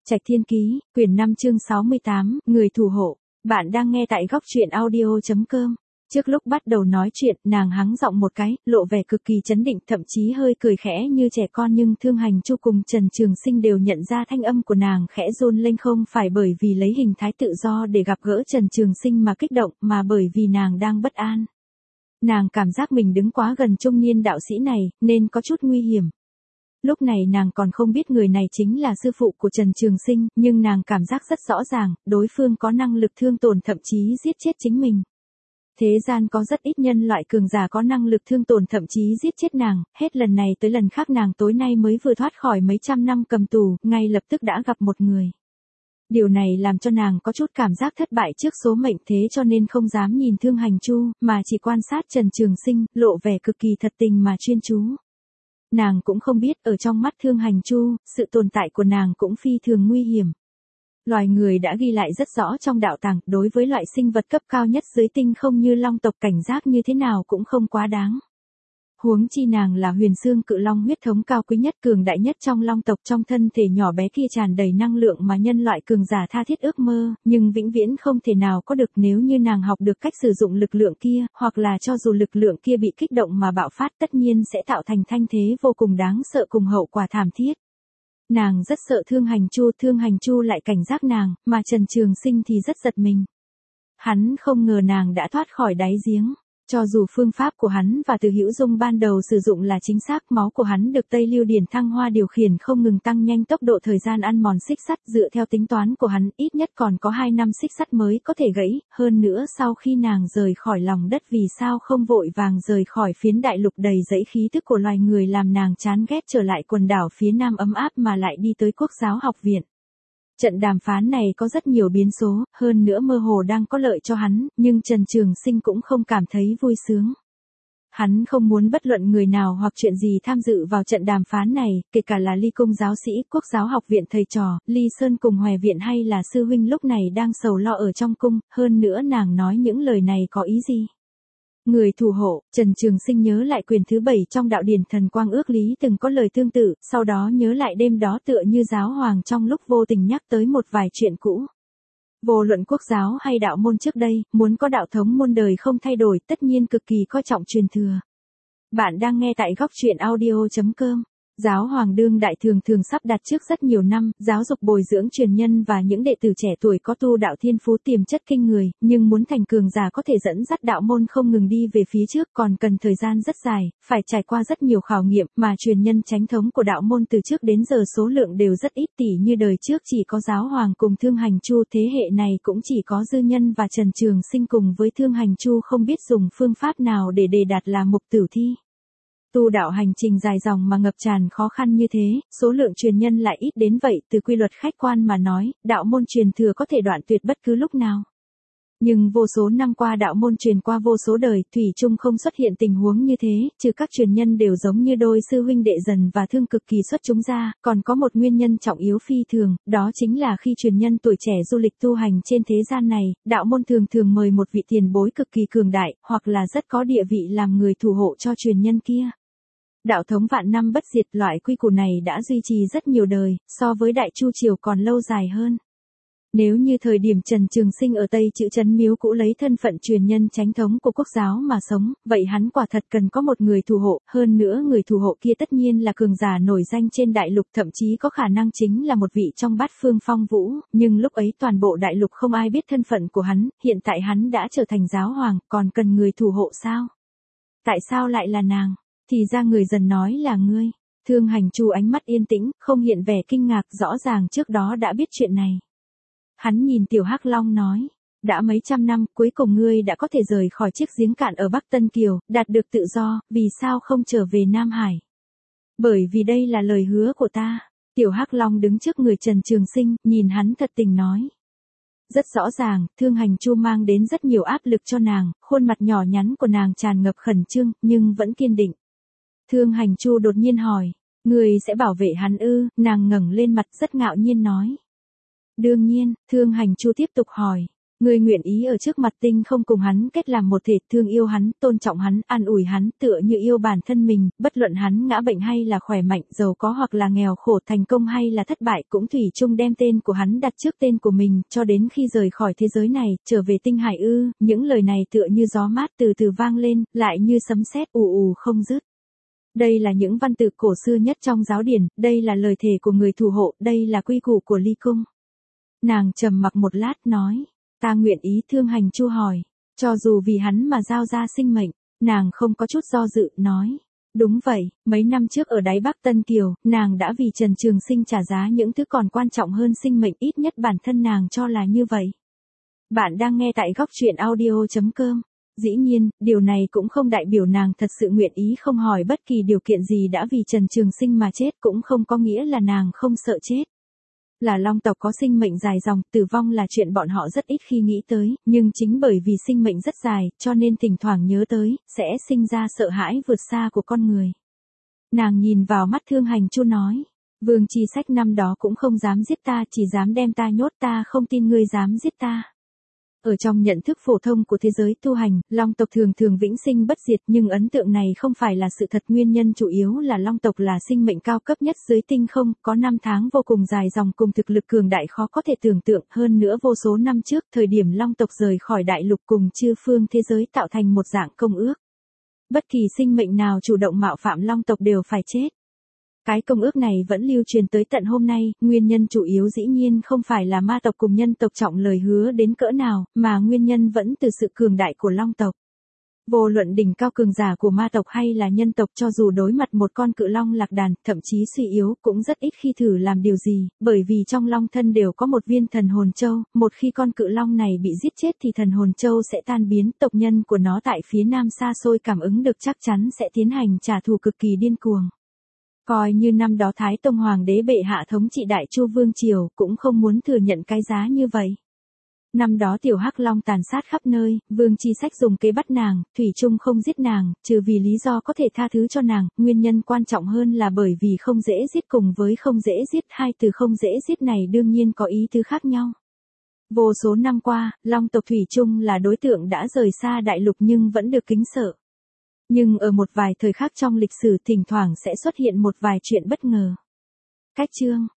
Trạch Thiên Ký, quyển 5 chương 68, Người thủ hộ. Bạn đang nghe tại góc truyện audio.com. Trước lúc bắt đầu nói chuyện, nàng hắng giọng một cái, lộ vẻ cực kỳ chấn định, thậm chí hơi cười khẽ như trẻ con, nhưng Thương Hành Chu cùng Trần Trường Sinh đều nhận ra thanh âm của nàng khẽ run lên, không phải bởi vì lấy hình thái tự do để gặp gỡ Trần Trường Sinh mà kích động, mà bởi vì nàng đang bất an. Nàng cảm giác mình đứng quá gần trung niên đạo sĩ này, nên có chút nguy hiểm. Lúc này nàng còn không biết người này chính là sư phụ của Trần Trường Sinh, nhưng nàng cảm giác rất rõ ràng, đối phương có năng lực thương tổn, thậm chí giết chết chính mình. Thế gian có rất ít nhân loại cường giả có năng lực thương tổn, thậm chí giết chết nàng, hết lần này tới lần khác nàng tối nay mới vừa thoát khỏi mấy trăm năm cầm tù, ngay lập tức đã gặp một người. Điều này làm cho nàng có chút cảm giác thất bại trước số mệnh, thế cho nên không dám nhìn Thương Hành Chu, mà chỉ quan sát Trần Trường Sinh, lộ vẻ cực kỳ thật tình mà chuyên chú. Nàng cũng không biết, ở trong mắt Thương Hành Chu, sự tồn tại của nàng cũng phi thường nguy hiểm. Loài người đã ghi lại rất rõ trong đạo tàng, đối với loại sinh vật cấp cao nhất dưới tinh không như long tộc, cảnh giác như thế nào cũng không quá đáng. Huống chi nàng là Huyền Xương Cự Long, huyết thống cao quý nhất, cường đại nhất trong long tộc, trong thân thể nhỏ bé kia tràn đầy năng lượng mà nhân loại cường giả tha thiết ước mơ, nhưng vĩnh viễn không thể nào có được. Nếu như nàng học được cách sử dụng lực lượng kia, hoặc là cho dù lực lượng kia bị kích động mà bạo phát, tất nhiên sẽ tạo thành thanh thế vô cùng đáng sợ cùng hậu quả thảm thiết. Nàng rất sợ Thương Hành Chu lại cảnh giác nàng, mà Trần Trường Sinh thì rất giật mình. Hắn không ngờ nàng đã thoát khỏi đáy giếng. Cho dù phương pháp của hắn và Từ Hữu Dung ban đầu sử dụng là chính xác, máu của hắn được Tây Lưu Điển Thăng Hoa điều khiển không ngừng tăng nhanh tốc độ thời gian ăn mòn xích sắt, dựa theo tính toán của hắn, ít nhất còn có 2 năm xích sắt mới có thể gãy, hơn nữa sau khi nàng rời khỏi lòng đất, vì sao không vội vàng rời khỏi phiến đại lục đầy dẫy khí tức của loài người làm nàng chán ghét, trở lại quần đảo phía nam ấm áp mà lại đi tới Quốc giáo học viện. Trận đàm phán này có rất nhiều biến số, hơn nữa mơ hồ đang có lợi cho hắn, nhưng Trần Trường Sinh cũng không cảm thấy vui sướng. Hắn không muốn bất luận người nào hoặc chuyện gì tham dự vào trận đàm phán này, kể cả là Ly Cung giáo sĩ, Quốc giáo học viện thầy trò, Ly Sơn cùng Hòe viện hay là sư huynh lúc này đang sầu lo ở trong cung, hơn nữa nàng nói những lời này có ý gì? Người thủ hộ. Trần Trường Sinh nhớ lại quyển thứ 7 trong đạo điển Thần Quang Ước Lý từng có lời tương tự, sau đó nhớ lại đêm đó tựa như giáo hoàng trong lúc vô tình nhắc tới một vài chuyện cũ. Vô luận quốc giáo hay đạo môn trước đây, muốn có đạo thống muôn đời không thay đổi, tất nhiên cực kỳ coi trọng truyền thừa. Bạn đang nghe tại góc truyện audio.com. Giáo hoàng đương đại thường sắp đặt trước rất nhiều năm, giáo dục bồi dưỡng truyền nhân và những đệ tử trẻ tuổi có tu đạo thiên phú tiềm chất kinh người, nhưng muốn thành cường giả có thể dẫn dắt đạo môn không ngừng đi về phía trước còn cần thời gian rất dài, phải trải qua rất nhiều khảo nghiệm, mà truyền nhân chánh thống của đạo môn từ trước đến giờ số lượng đều rất ít, tỉ như đời trước chỉ có giáo hoàng cùng Thương Hành Chu, thế hệ này cũng chỉ có Dư Nhân và Trần Trường Sinh cùng với Thương Hành Chu không biết dùng phương pháp nào để đạt là mục tử thi. Tu đạo hành trình dài dòng mà ngập tràn khó khăn như thế, số lượng truyền nhân lại ít đến vậy, từ quy luật khách quan mà nói, đạo môn truyền thừa có thể đoạn tuyệt bất cứ lúc nào. Nhưng vô số năm qua đạo môn truyền qua vô số đời, thủy chung không xuất hiện tình huống như thế, trừ các truyền nhân đều giống như đôi sư huynh đệ Dần và Thương cực kỳ xuất chúng ra, còn có một nguyên nhân trọng yếu phi thường, đó chính là khi truyền nhân tuổi trẻ du lịch tu hành trên thế gian này, đạo môn thường mời một vị tiền bối cực kỳ cường đại, hoặc là rất có địa vị làm người thủ hộ cho truyền nhân kia. Đạo thống vạn năm bất diệt, loại quy củ này đã duy trì rất nhiều đời, so với Đại Chu Triều còn lâu dài hơn. Nếu như thời điểm Trần Trường Sinh ở Tây Chữ Trấn Miếu Cũ lấy thân phận truyền nhân chánh thống của quốc giáo mà sống, vậy hắn quả thật cần có một người thủ hộ, hơn nữa người thủ hộ kia tất nhiên là cường giả nổi danh trên đại lục, thậm chí có khả năng chính là một vị trong Bát Phương Phong Vũ, nhưng lúc ấy toàn bộ đại lục không ai biết thân phận của hắn, hiện tại hắn đã trở thành giáo hoàng, còn cần người thủ hộ sao? Tại sao lại là nàng? Thì ra người Dần nói là ngươi. Thương Hành Chu ánh mắt yên tĩnh, không hiện vẻ kinh ngạc, rõ ràng trước đó đã biết chuyện này. Hắn nhìn Tiểu Hắc Long nói, đã mấy trăm năm, cuối cùng ngươi đã có thể rời khỏi chiếc giếng cạn ở Bắc Tân Kiều, đạt được tự do, vì sao không trở về Nam Hải? Bởi vì đây là lời hứa của ta. Tiểu Hắc Long đứng trước người Trần Trường Sinh, nhìn hắn thật tình nói. Rất rõ ràng, Thương Hành Chu mang đến rất nhiều áp lực cho nàng, khuôn mặt nhỏ nhắn của nàng tràn ngập khẩn trương, nhưng vẫn kiên định. Thương Hành Chu đột nhiên hỏi, người sẽ bảo vệ hắn ư? Nàng ngẩng lên mặt rất ngạo nhiên nói. Đương nhiên. Thương Hành Chu tiếp tục hỏi, Ngươi nguyện ý ở trước mặt tinh không cùng hắn kết làm một thể, thương yêu hắn, tôn trọng hắn, an ủi hắn, tựa như yêu bản thân mình, bất luận hắn ngã bệnh hay là khỏe mạnh, giàu có hoặc là nghèo khổ, thành công hay là thất bại, cũng thủy chung đem tên của hắn đặt trước tên của mình, cho đến khi rời khỏi thế giới này, trở về tinh hải ư. Những lời này tựa như gió mát từ từ vang lên, lại như sấm sét ù ù không dứt. Đây là những văn tự cổ xưa nhất trong giáo điển, đây là lời thề của người thủ hộ, đây là quy củ của ly cung. Nàng trầm mặc một lát nói, ta nguyện ý thương hành Chu hỏi, cho dù vì hắn mà giao ra sinh mệnh. Nàng không có chút do dự, nói, đúng vậy, mấy năm trước ở đáy Bắc Tân Kiều, nàng đã vì Trần Trường Sinh trả giá những thứ còn quan trọng hơn sinh mệnh, ít nhất bản thân nàng cho là như vậy. Bạn đang nghe tại góc truyện audio.com. Dĩ nhiên, điều này cũng không đại biểu nàng thật sự nguyện ý không hỏi bất kỳ điều kiện gì đã vì Trần Trường Sinh mà chết, cũng không có nghĩa là nàng không sợ chết. Là Long tộc có sinh mệnh dài dòng, tử vong là chuyện bọn họ rất ít khi nghĩ tới, nhưng chính bởi vì sinh mệnh rất dài, cho nên thỉnh thoảng nhớ tới, sẽ sinh ra sợ hãi vượt xa của con người. Nàng nhìn vào mắt Thương Hành Chu nói, Vương Chi Sách năm đó cũng không dám giết ta, chỉ dám đem ta nhốt, ta không tin ngươi dám giết ta. Ở trong nhận thức phổ thông của thế giới tu hành, Long tộc thường thường vĩnh sinh bất diệt, nhưng ấn tượng này không phải là sự thật. Nguyên nhân chủ yếu là Long tộc là sinh mệnh cao cấp nhất dưới tinh không, có năm tháng vô cùng dài dòng cùng thực lực cường đại khó có thể tưởng tượng. Hơn nữa vô số năm trước, thời điểm Long tộc rời khỏi đại lục cùng chư phương thế giới tạo thành một dạng công ước. Bất kỳ sinh mệnh nào chủ động mạo phạm Long tộc đều phải chết. Cái công ước này vẫn lưu truyền tới tận hôm nay, nguyên nhân chủ yếu dĩ nhiên không phải là ma tộc cùng nhân tộc trọng lời hứa đến cỡ nào, mà nguyên nhân vẫn từ sự cường đại của Long tộc. Vô luận đỉnh cao cường giả của ma tộc hay là nhân tộc, cho dù đối mặt một con cự long lạc đàn, thậm chí suy yếu, cũng rất ít khi thử làm điều gì, bởi vì trong long thân đều có một viên thần hồn châu, một khi con cự long này bị giết chết thì thần hồn châu sẽ tan biến, tộc nhân của nó tại phía nam xa xôi cảm ứng được chắc chắn sẽ tiến hành trả thù cực kỳ điên cuồng. Coi như năm đó Thái Tông Hoàng đế bệ hạ thống trị Đại Chu Vương Triều, cũng không muốn thừa nhận cái giá như vậy. Năm đó tiểu hắc long tàn sát khắp nơi, Vương Chi Sách dùng kế bắt nàng, thủy chung không giết nàng, trừ vì lý do có thể tha thứ cho nàng, nguyên nhân quan trọng hơn là bởi vì không dễ giết cùng với không dễ giết, hai từ không dễ giết này đương nhiên có ý tứ khác nhau. Vô số năm qua, Long tộc thủy chung là đối tượng đã rời xa đại lục nhưng vẫn được kính sợ. Nhưng ở một vài thời khắc trong lịch sử thỉnh thoảng sẽ xuất hiện một vài chuyện bất ngờ. Cách chương